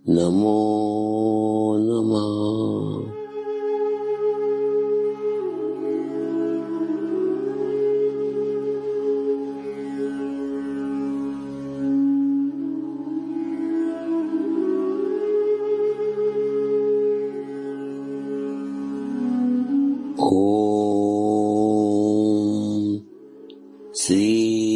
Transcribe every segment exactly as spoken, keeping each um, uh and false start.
नमो नमः। ओम श्री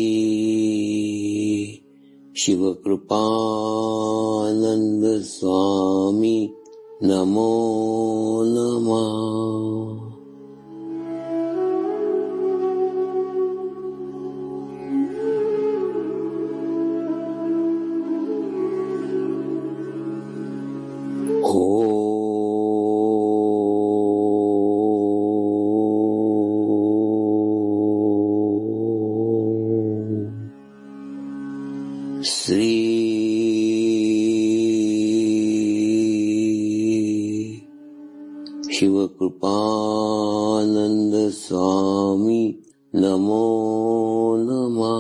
शिवकृपानंद स्वामी नमो नमः। श्री शिवकृपानंद स्वामी नमो नमः।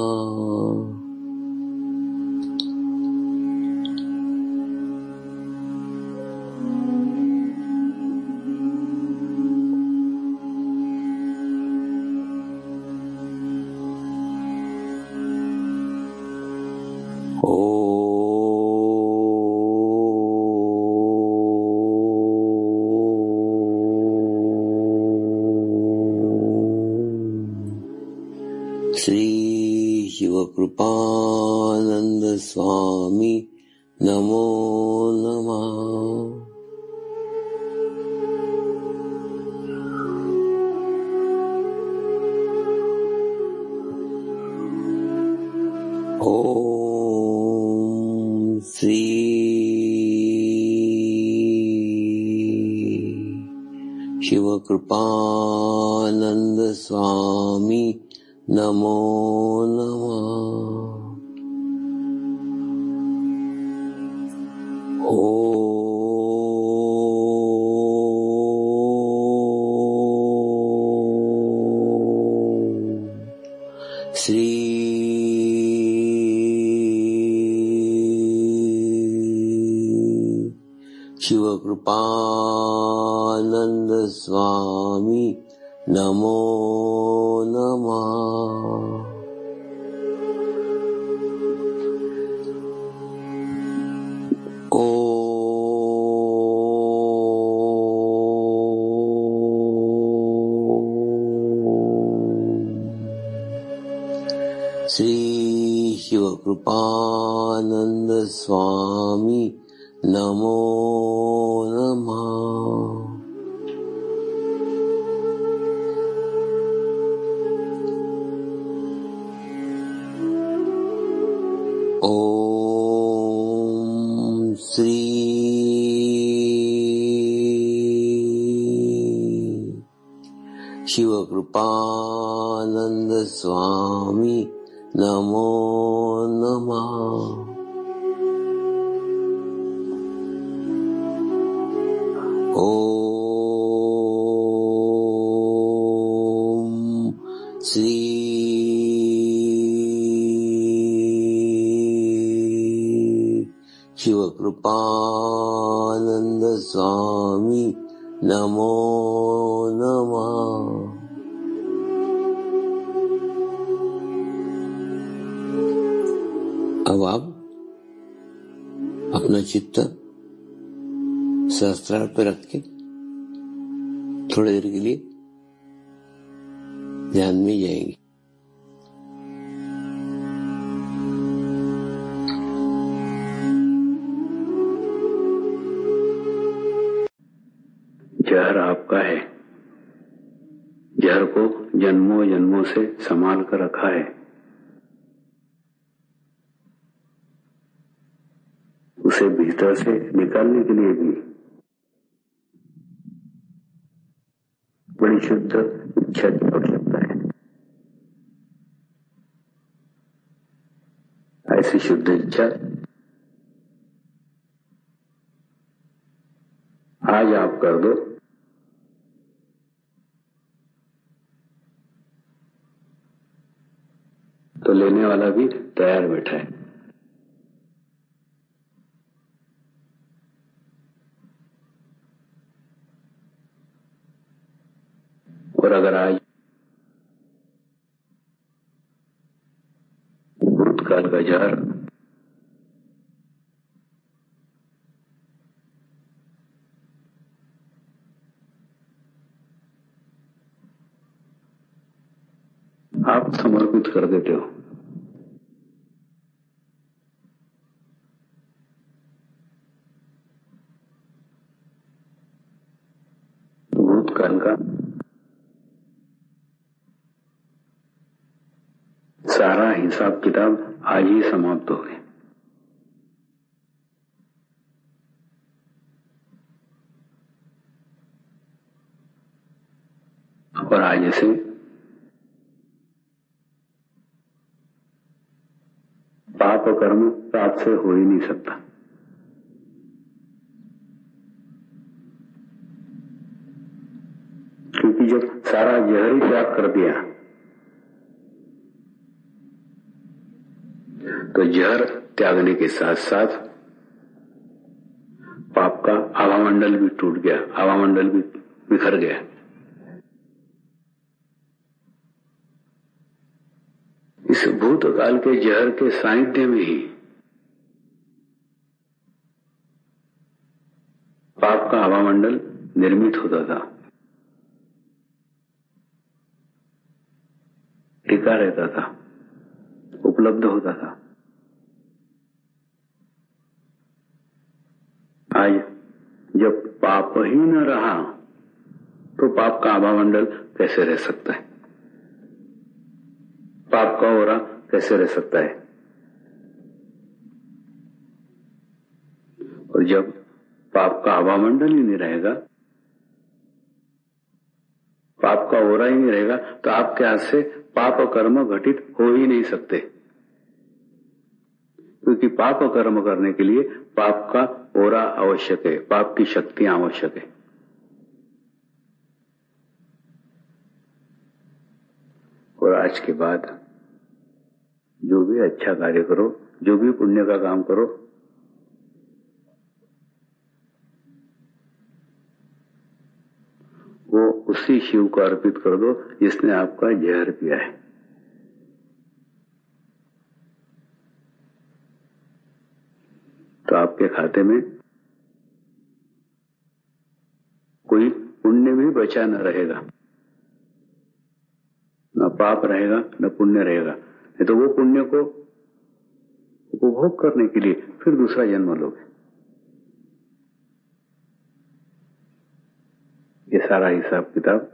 श्री शिवकृपानंद स्वामी नमो नमः। ओम श्री शिवकृपानंद स्वामी नमो नमः। ओम श्री शिवकृपानंद स्वामी नमो नमः। श्री शिवकृपानंद स्वामी नमो नमः। ओम श्री शिवकृपानंद स्वामी नमो नमः। ओम श्री शिवकृपानंद स्वामी नमो नमः। अब आप अपना चित्त सहस्त्रार पे रख के थोड़ी देर के लिए ध्यान में जाएंगे। जहर आपका है, जहर को जन्मों जन्मों से संभाल कर रखा है। उसे भीतर से निकालने के लिए भी बड़ी शुद्ध इच्छा की आवश्यकता है। ऐसी शुद्ध इच्छा आज आप कर दो तो लेने वाला भी तैयार बैठा है। और अगर आज भूतकाल का जहर आप समर्पित कर देते हो, भूतकाल का सारा हिसाब किताब आज ही समाप्त हो गए। और आज से पाप कर्म पाप से हो ही नहीं सकता, क्योंकि जब सारा जहर ही त्याग कर दिया तो जहर त्यागने के साथ साथ पाप का आवामंडल भी टूट गया, आवामंडल भी बिखर गया। इस भूतकाल के जहर के सानिध्य में ही पाप का आवामंडल निर्मित होता था, टिका रहता था, उपलब्ध होता था। आज जब पाप ही न रहा तो पाप का आभामंडल कैसे रह सकता है, पाप का ओरा कैसे रह सकता है। और जब पाप का आभामंडल ही नहीं रहेगा, पाप का ओरा ही नहीं रहेगा, तो आपके हाथ से पाप कर्म घटित हो ही नहीं सकते, क्योंकि पाप कर्म करने के लिए पाप का ओरा आवश्यक है, पाप की शक्तियां आवश्यक है। और आज के बाद जो भी अच्छा कार्य करो, जो भी पुण्य का काम करो, वो उसी शिव को अर्पित कर दो जिसने आपका जहर पिया है। तो आपके खाते में कोई पुण्य भी बचा न रहेगा, न पाप रहेगा न पुण्य रहेगा। नहीं तो वो पुण्य को उपभोग करने के लिए फिर दूसरा जन्म लोगे। ये सारा हिसाब किताब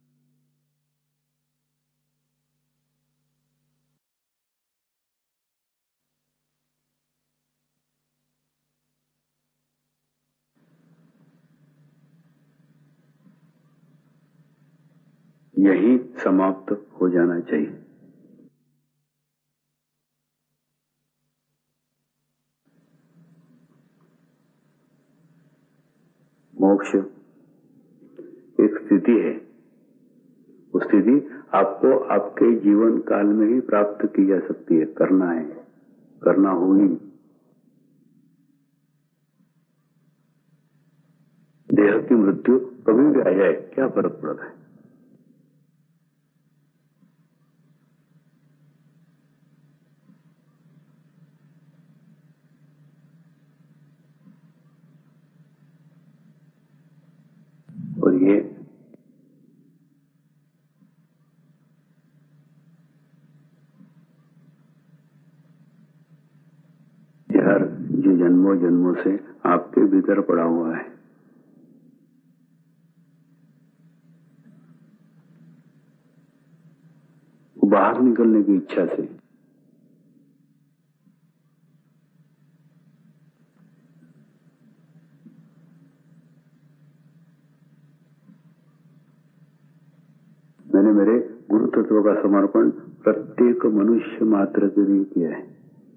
यही समाप्त हो जाना चाहिए। मोक्ष एक स्थिति है, वो स्थिति आपको आपके जीवन काल में ही प्राप्त की जा सकती है। करना है, करना होगी। देह की मृत्यु कभी भी आ जाए क्या फर्क पड़ता है। और ये जहर जो जन्मों जन्मों से आपके भीतर पड़ा हुआ है, बाहर निकलने की इच्छा से मैंने मेरे गुरु तत्व का समर्पण प्रत्येक मनुष्य मात्र के लिए किया है।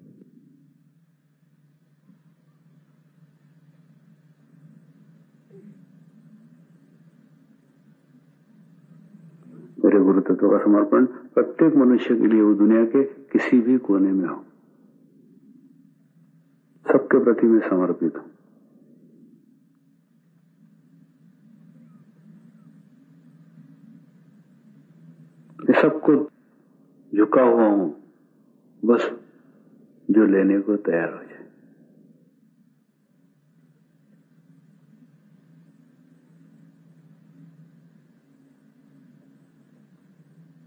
मेरे गुरु तत्व का समर्पण प्रत्येक मनुष्य के लिए, वो दुनिया के किसी भी कोने में हो, सबके प्रति मैं समर्पित हूं। मैं सबको झुका हुआ हूं, बस जो लेने को तैयार हो जाए।